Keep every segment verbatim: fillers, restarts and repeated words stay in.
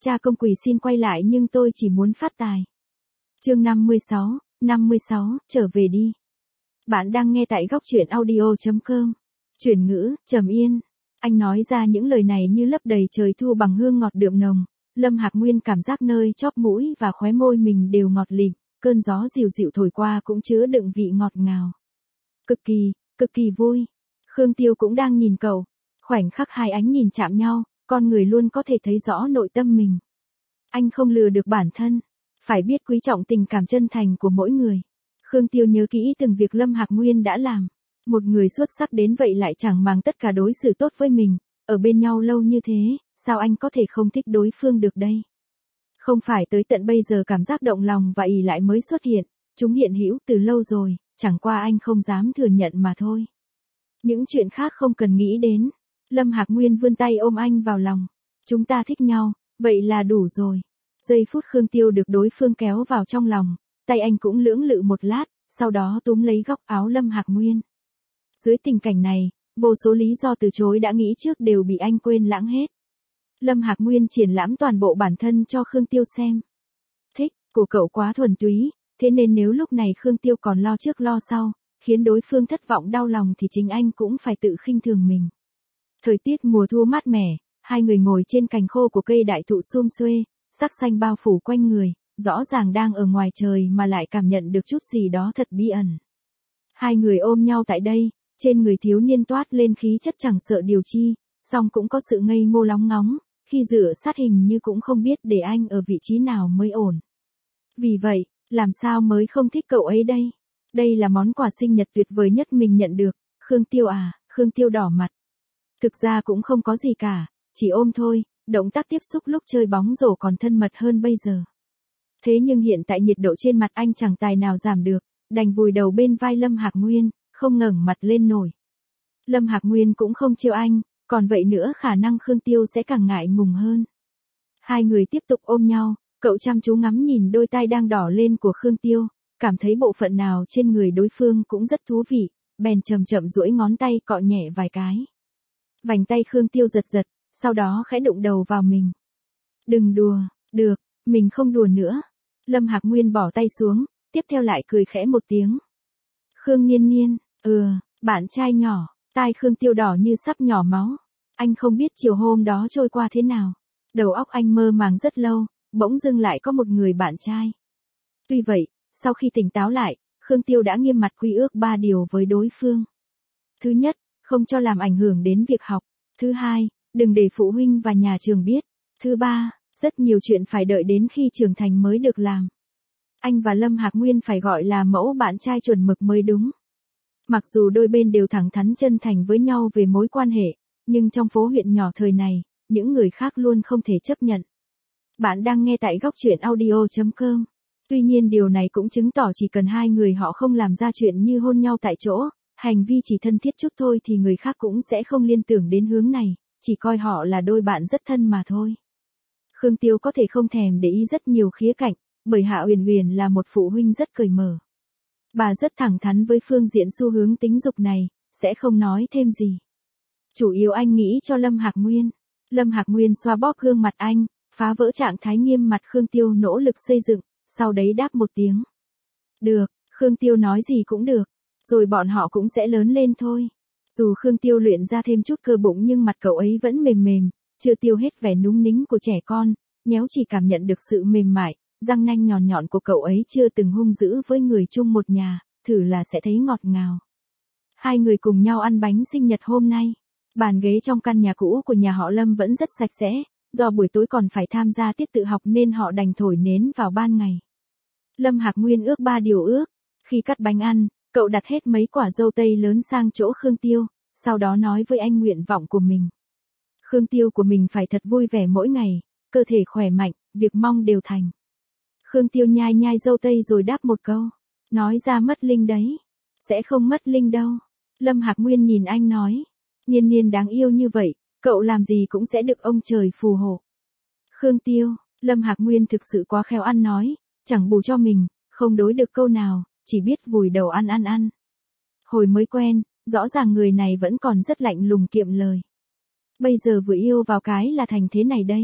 Cha công quỳ xin quay lại nhưng tôi chỉ muốn phát tài. Chương năm mươi sáu, năm mươi sáu, trở về đi. Bạn đang nghe tại góc truyện audio chấm com. Chuyển ngữ, Trầm Yên. Anh nói ra những lời này như lấp đầy trời thu bằng hương ngọt đượm nồng. Lâm Hạc Nguyên cảm giác nơi chóp mũi và khóe môi mình đều ngọt lịm, cơn gió dịu dịu thổi qua cũng chứa đựng vị ngọt ngào. Cực kỳ, cực kỳ vui. Khương Tiêu cũng đang nhìn cậu. Khoảnh khắc hai ánh nhìn chạm nhau, con người luôn có thể thấy rõ nội tâm mình. Anh không lừa được bản thân, phải biết quý trọng tình cảm chân thành của mỗi người. Khương Tiêu nhớ kỹ từng việc Lâm Hạc Nguyên đã làm. Một người xuất sắc đến vậy lại chẳng màng tất cả đối xử tốt với mình, ở bên nhau lâu như thế, sao anh có thể không thích đối phương được đây? Không phải tới tận bây giờ cảm giác động lòng và ỷ lại mới xuất hiện, chúng hiện hữu từ lâu rồi, chẳng qua anh không dám thừa nhận mà thôi. Những chuyện khác không cần nghĩ đến. Lâm Hạc Nguyên vươn tay ôm anh vào lòng. Chúng ta thích nhau, vậy là đủ rồi. Giây phút Khương Tiêu được đối phương kéo vào trong lòng, tay anh cũng lưỡng lự một lát, sau đó túm lấy góc áo Lâm Hạc Nguyên. Dưới tình cảnh này, vô số lý do từ chối đã nghĩ trước đều bị anh quên lãng hết. Lâm Hạc Nguyên triển lãm toàn bộ bản thân cho Khương Tiêu xem. Thích của cậu quá thuần túy, thế nên nếu lúc này Khương Tiêu còn lo trước lo sau, khiến đối phương thất vọng đau lòng thì chính anh cũng phải tự khinh thường mình. Thời tiết mùa thu mát mẻ, hai người ngồi trên cành khô của cây đại thụ sum xuê, sắc xanh bao phủ quanh người, rõ ràng đang ở ngoài trời mà lại cảm nhận được chút gì đó thật bí ẩn. Hai người ôm nhau tại đây, trên người thiếu niên toát lên khí chất chẳng sợ điều chi, song cũng có sự ngây ngô lóng ngóng, khi dựa sát hình như cũng không biết để anh ở vị trí nào mới ổn. Vì vậy, làm sao mới không thích cậu ấy đây? Đây là món quà sinh nhật tuyệt vời nhất mình nhận được. Khương Tiêu à, Khương Tiêu đỏ mặt. Thực ra cũng không có gì cả, chỉ ôm thôi, động tác tiếp xúc lúc chơi bóng rổ còn thân mật hơn bây giờ. Thế nhưng hiện tại nhiệt độ trên mặt anh chẳng tài nào giảm được, đành vùi đầu bên vai Lâm Hạc Nguyên, không ngẩng mặt lên nổi. Lâm Hạc Nguyên cũng không trêu anh, còn vậy nữa khả năng Khương Tiêu sẽ càng ngại ngùng hơn. Hai người tiếp tục ôm nhau, cậu chăm chú ngắm nhìn đôi tai đang đỏ lên của Khương Tiêu, cảm thấy bộ phận nào trên người đối phương cũng rất thú vị, bèn chậm chậm duỗi ngón tay cọ nhẹ vài cái. Vành tay Khương Tiêu giật giật, sau đó khẽ đụng đầu vào mình. Đừng đùa, được, mình không đùa nữa. Lâm Hạc Nguyên bỏ tay xuống, tiếp theo lại cười khẽ một tiếng. Khương Niên Niên, ừ, bạn trai nhỏ, tai Khương Tiêu đỏ như sắp nhỏ máu. Anh không biết chiều hôm đó trôi qua thế nào. Đầu óc anh mơ màng rất lâu, bỗng dưng lại có một người bạn trai. Tuy vậy, sau khi tỉnh táo lại, Khương Tiêu đã nghiêm mặt quy ước ba điều với đối phương. Thứ nhất, không cho làm ảnh hưởng đến việc học. Thứ hai, đừng để phụ huynh và nhà trường biết. Thứ ba, rất nhiều chuyện phải đợi đến khi trưởng thành mới được làm. Anh và Lâm Hạc Nguyên phải gọi là mẫu bạn trai chuẩn mực mới đúng. Mặc dù đôi bên đều thẳng thắn chân thành với nhau về mối quan hệ, nhưng trong phố huyện nhỏ thời này, những người khác luôn không thể chấp nhận. Bạn đang nghe tại góc truyện audio chấm com. Tuy nhiên điều này cũng chứng tỏ chỉ cần hai người họ không làm ra chuyện như hôn nhau tại chỗ, hành vi chỉ thân thiết chút thôi thì người khác cũng sẽ không liên tưởng đến hướng này, chỉ coi họ là đôi bạn rất thân mà thôi. Khương Tiêu có thể không thèm để ý rất nhiều khía cạnh, bởi Hạ Uyển Uyển là một phụ huynh rất cởi mở. Bà rất thẳng thắn với phương diện xu hướng tính dục này, sẽ không nói thêm gì. Chủ yếu anh nghĩ cho Lâm Hạc Nguyên. Lâm Hạc Nguyên xoa bóp gương mặt anh, phá vỡ trạng thái nghiêm mặt Khương Tiêu nỗ lực xây dựng, sau đấy đáp một tiếng. Được, Khương Tiêu nói gì cũng được, rồi bọn họ cũng sẽ lớn lên thôi. Dù Khương Tiêu luyện ra thêm chút cơ bụng nhưng mặt cậu ấy vẫn mềm mềm, chưa tiêu hết vẻ núng nính của trẻ con, nhéo chỉ cảm nhận được sự mềm mại, răng nanh nhọn nhọn của cậu ấy chưa từng hung dữ với người chung một nhà, thử là sẽ thấy ngọt ngào. Hai người cùng nhau ăn bánh sinh nhật hôm nay. Bàn ghế trong căn nhà cũ của nhà họ Lâm vẫn rất sạch sẽ, do buổi tối còn phải tham gia tiết tự học nên họ đành thổi nến vào ban ngày. Lâm Hạc Nguyên ước ba điều ước. Khi cắt bánh ăn, cậu đặt hết mấy quả dâu tây lớn sang chỗ Khương Tiêu, sau đó nói với anh nguyện vọng của mình. Khương Tiêu của mình phải thật vui vẻ mỗi ngày, cơ thể khỏe mạnh, việc mong đều thành. Khương Tiêu nhai nhai dâu tây rồi đáp một câu. Nói ra mất linh đấy. Sẽ không mất linh đâu. Lâm Hạc Nguyên nhìn anh nói. Niên Niên đáng yêu như vậy, cậu làm gì cũng sẽ được ông trời phù hộ. Khương Tiêu, Lâm Hạc Nguyên thực sự quá khéo ăn nói, chẳng bù cho mình, không đối được câu nào, chỉ biết vùi đầu ăn ăn ăn. Hồi mới quen, rõ ràng người này vẫn còn rất lạnh lùng kiệm lời. Bây giờ vừa yêu vào cái là thành thế này đây.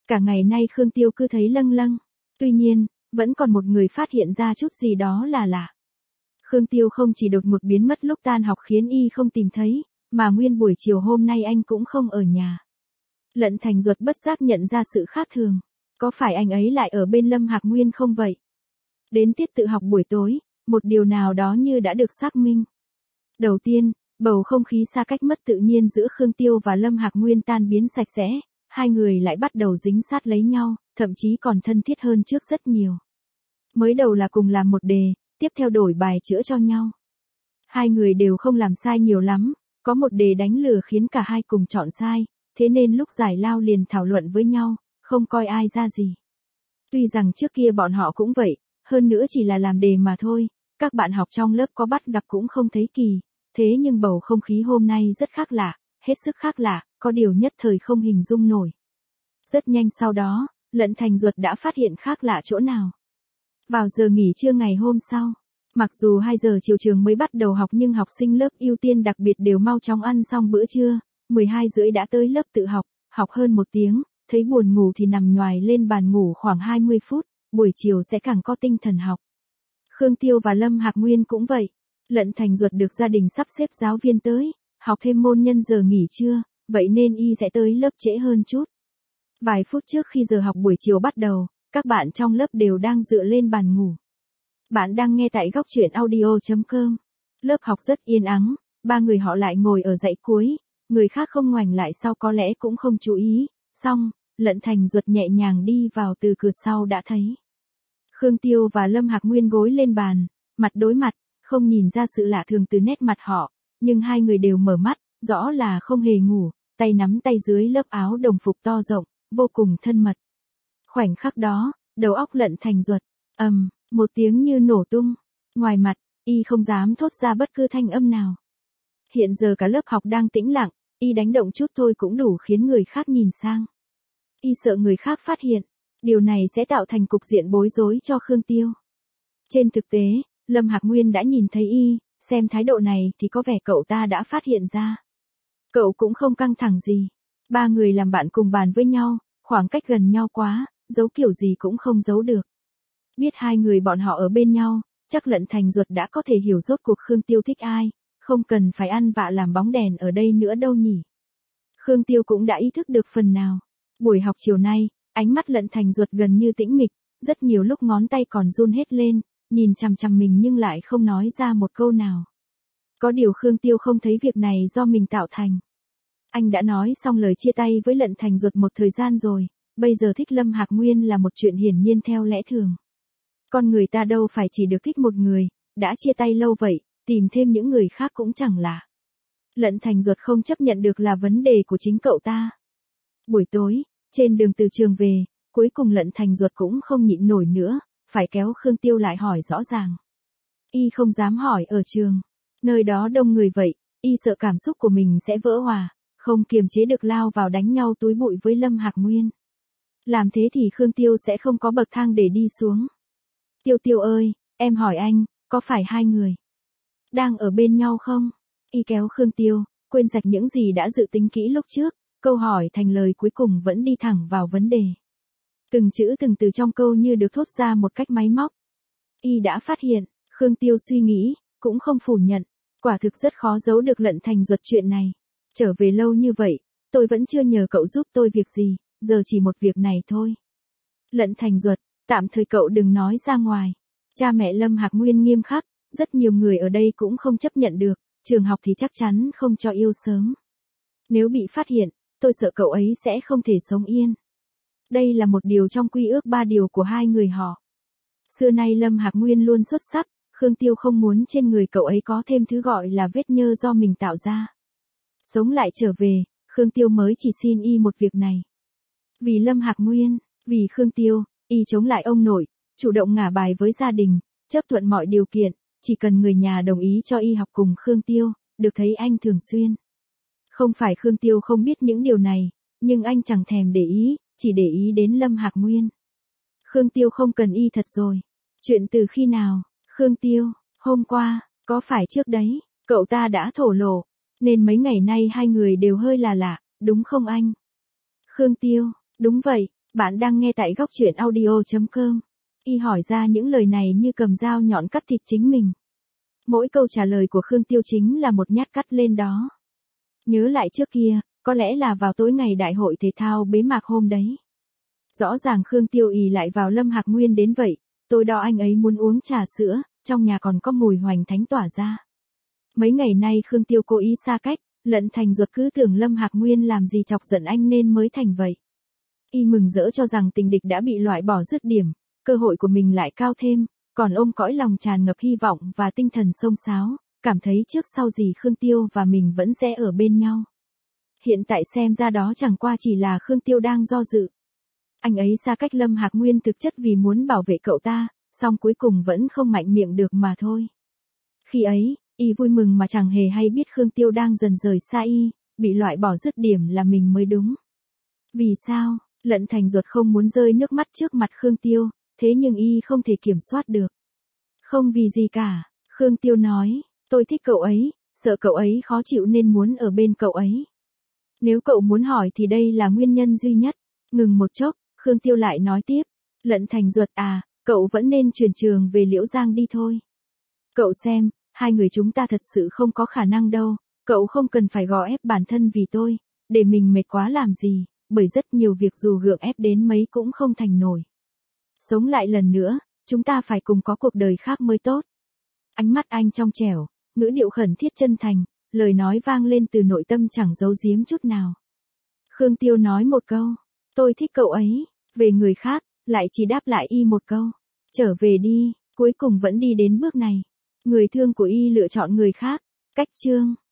Cả ngày nay Khương Tiêu cứ thấy lâng lâng. Tuy nhiên, vẫn còn một người phát hiện ra chút gì đó là lạ. Khương Tiêu không chỉ đột ngột biến mất lúc tan học khiến y không tìm thấy, mà nguyên buổi chiều hôm nay anh cũng không ở nhà. Lận Thành Duật bất giác nhận ra sự khác thường. Có phải anh ấy lại ở bên Lâm Hạc Nguyên không vậy? Đến tiết tự học buổi tối, một điều nào đó như đã được xác minh. Đầu tiên, bầu không khí xa cách mất tự nhiên giữa Khương Tiêu và Lâm Hạc Nguyên tan biến sạch sẽ, hai người lại bắt đầu dính sát lấy nhau, thậm chí còn thân thiết hơn trước rất nhiều. Mới đầu là cùng làm một đề, tiếp theo đổi bài chữa cho nhau. Hai người đều không làm sai nhiều lắm, có một đề đánh lừa khiến cả hai cùng chọn sai, thế nên lúc giải lao liền thảo luận với nhau, không coi ai ra gì. Tuy rằng trước kia bọn họ cũng vậy, hơn nữa chỉ là làm đề mà thôi, các bạn học trong lớp có bắt gặp cũng không thấy kỳ, thế nhưng bầu không khí hôm nay rất khác lạ, hết sức khác lạ, có điều nhất thời không hình dung nổi. Rất nhanh sau đó, Lận Thành Duật đã phát hiện khác lạ chỗ nào. Vào giờ nghỉ trưa ngày hôm sau, mặc dù hai giờ chiều trường mới bắt đầu học nhưng học sinh lớp ưu tiên đặc biệt đều mau chóng ăn xong bữa trưa, mười hai rưỡi đã tới lớp tự học, học hơn một tiếng, thấy buồn ngủ thì nằm nhoài lên bàn ngủ khoảng hai mươi phút, buổi chiều sẽ càng có tinh thần học. Khương Tiêu và Lâm Hạc Nguyên cũng vậy. Lận Thành Duật được gia đình sắp xếp giáo viên tới, học thêm môn nhân giờ nghỉ trưa, vậy nên y sẽ tới lớp trễ hơn chút. Vài phút trước khi giờ học buổi chiều bắt đầu, các bạn trong lớp đều đang dựa lên bàn ngủ. Bạn đang nghe tại góc truyện audio chấm com. Lớp học rất yên ắng, ba người họ lại ngồi ở dãy cuối, người khác không ngoảnh lại sau có lẽ cũng không chú ý, xong, Lận Thành Duật nhẹ nhàng đi vào từ cửa sau đã thấy. Khương Tiêu và Lâm Hạc Nguyên gối lên bàn, mặt đối mặt, không nhìn ra sự lạ thường từ nét mặt họ, nhưng hai người đều mở mắt, rõ là không hề ngủ, tay nắm tay dưới lớp áo đồng phục to rộng, vô cùng thân mật. Khoảnh khắc đó, đầu óc Lận Thành Duật, ầm, một tiếng như nổ tung, ngoài mặt, y không dám thốt ra bất cứ thanh âm nào. Hiện giờ cả lớp học đang tĩnh lặng, y đánh động chút thôi cũng đủ khiến người khác nhìn sang. Y sợ người khác phát hiện, điều này sẽ tạo thành cục diện bối rối cho Khương Tiêu. Trên thực tế, Lâm Hạc Nguyên đã nhìn thấy y, xem thái độ này thì có vẻ cậu ta đã phát hiện ra. Cậu cũng không căng thẳng gì. Ba người làm bạn cùng bàn với nhau, khoảng cách gần nhau quá, giấu kiểu gì cũng không giấu được. Biết hai người bọn họ ở bên nhau, chắc Lận Thành Duật đã có thể hiểu rốt cuộc Khương Tiêu thích ai, không cần phải ăn vạ làm bóng đèn ở đây nữa đâu nhỉ. Khương Tiêu cũng đã ý thức được phần nào. Buổi học chiều nay, ánh mắt Lận Thành Duật gần như tĩnh mịch, rất nhiều lúc ngón tay còn run hết lên, nhìn chằm chằm mình nhưng lại không nói ra một câu nào. Có điều Khương Tiêu không thấy việc này do mình tạo thành. Anh đã nói xong lời chia tay với Lận Thành Duật một thời gian rồi, bây giờ thích Lâm Hạc Nguyên là một chuyện hiển nhiên theo lẽ thường. Con người ta đâu phải chỉ được thích một người, đã chia tay lâu vậy, tìm thêm những người khác cũng chẳng lạ. Lận Thành Duật không chấp nhận được là vấn đề của chính cậu ta. Buổi tối, trên đường từ trường về, cuối cùng Lận Thành Duật cũng không nhịn nổi nữa, phải kéo Khương Tiêu lại hỏi rõ ràng. Y không dám hỏi ở trường, nơi đó đông người vậy, y sợ cảm xúc của mình sẽ vỡ hòa, không kiềm chế được lao vào đánh nhau túi bụi với Lâm Hạc Nguyên. Làm thế thì Khương Tiêu sẽ không có bậc thang để đi xuống. Tiêu Tiêu ơi, em hỏi anh, có phải hai người đang ở bên nhau không? Y kéo Khương Tiêu, quên sạch những gì đã dự tính kỹ lúc trước, câu hỏi thành lời cuối cùng vẫn đi thẳng vào vấn đề. Từng chữ từng từ trong câu như được thốt ra một cách máy móc. Y đã phát hiện, Khương Tiêu suy nghĩ, cũng không phủ nhận, quả thực rất khó giấu được Lận Thành Duật chuyện này. Trở về lâu như vậy, tôi vẫn chưa nhờ cậu giúp tôi việc gì, giờ chỉ một việc này thôi. Lận Thành Duật, tạm thời cậu đừng nói ra ngoài. Cha mẹ Lâm Hạc Nguyên nghiêm khắc, rất nhiều người ở đây cũng không chấp nhận được, trường học thì chắc chắn không cho yêu sớm. Nếu bị phát hiện, tôi sợ cậu ấy sẽ không thể sống yên. Đây là một điều trong quy ước ba điều của hai người họ. Xưa nay Lâm Hạc Nguyên luôn xuất sắc, Khương Tiêu không muốn trên người cậu ấy có thêm thứ gọi là vết nhơ do mình tạo ra. Sống lại trở về, Khương Tiêu mới chỉ xin y một việc này. Vì Lâm Hạc Nguyên, vì Khương Tiêu, y chống lại ông nội, chủ động ngả bài với gia đình, chấp thuận mọi điều kiện, chỉ cần người nhà đồng ý cho y học cùng Khương Tiêu, được thấy anh thường xuyên. Không phải Khương Tiêu không biết những điều này, nhưng anh chẳng thèm để ý, chỉ để ý đến Lâm Hạc Nguyên. Khương Tiêu không cần y thật rồi. Chuyện từ khi nào? Khương Tiêu, hôm qua, có phải trước đấy, cậu ta đã thổ lộ, nên mấy ngày nay hai người đều hơi là lạ, đúng không anh? Khương Tiêu, đúng vậy, Bạn đang nghe tại góc truyện audio chấm com. Y hỏi ra những lời này như cầm dao nhọn cắt thịt chính mình. Mỗi câu trả lời của Khương Tiêu chính là một nhát cắt lên đó. Nhớ lại trước kia, có lẽ là vào tối ngày đại hội thể thao bế mạc hôm đấy. Rõ ràng Khương Tiêu ì lại vào Lâm Hạc Nguyên đến vậy, tôi đo anh ấy muốn uống trà sữa, trong nhà còn có mùi hoành thánh tỏa ra. Mấy ngày nay Khương Tiêu cố ý xa cách, lận thành ruột cứ tưởng Lâm Hạc Nguyên làm gì chọc giận anh nên mới thành vậy. Y mừng rỡ cho rằng tình địch đã bị loại bỏ dứt điểm, cơ hội của mình lại cao thêm, còn ôm cõi lòng tràn ngập hy vọng và tinh thần xông xáo, cảm thấy trước sau gì Khương Tiêu và mình vẫn sẽ ở bên nhau. Hiện tại xem ra đó chẳng qua chỉ là Khương Tiêu đang do dự. Anh ấy xa cách Lâm Hạc Nguyên thực chất vì muốn bảo vệ cậu ta, song cuối cùng vẫn không mạnh miệng được mà thôi. Khi ấy, Y vui mừng mà chẳng hề hay biết Khương Tiêu đang dần rời xa Y, bị loại bỏ dứt điểm là mình mới đúng. Vì sao? Lận thành ruột không muốn rơi nước mắt trước mặt Khương Tiêu, thế nhưng Y không thể kiểm soát được. Không vì gì cả, Khương Tiêu nói, tôi thích cậu ấy, sợ cậu ấy khó chịu nên muốn ở bên cậu ấy. Nếu cậu muốn hỏi thì đây là nguyên nhân duy nhất. Ngừng một chốc, Khương Tiêu lại nói tiếp, lận thành ruột à, cậu vẫn nên chuyển trường về Liễu Giang đi thôi. Cậu xem, hai người chúng ta thật sự không có khả năng đâu, cậu không cần phải gò ép bản thân vì tôi, để mình mệt quá làm gì, bởi rất nhiều việc dù gượng ép đến mấy cũng không thành nổi. Sống lại lần nữa, chúng ta phải cùng có cuộc đời khác mới tốt. Ánh mắt anh trong trẻo, ngữ điệu khẩn thiết chân thành, lời nói vang lên từ nội tâm chẳng giấu giếm chút nào. Khương Tiêu nói một câu, tôi thích cậu ấy, về người khác, lại chỉ đáp lại Y một câu, trở về đi, cuối cùng vẫn đi đến bước này. Người thương của Y lựa chọn người khác, cách chương.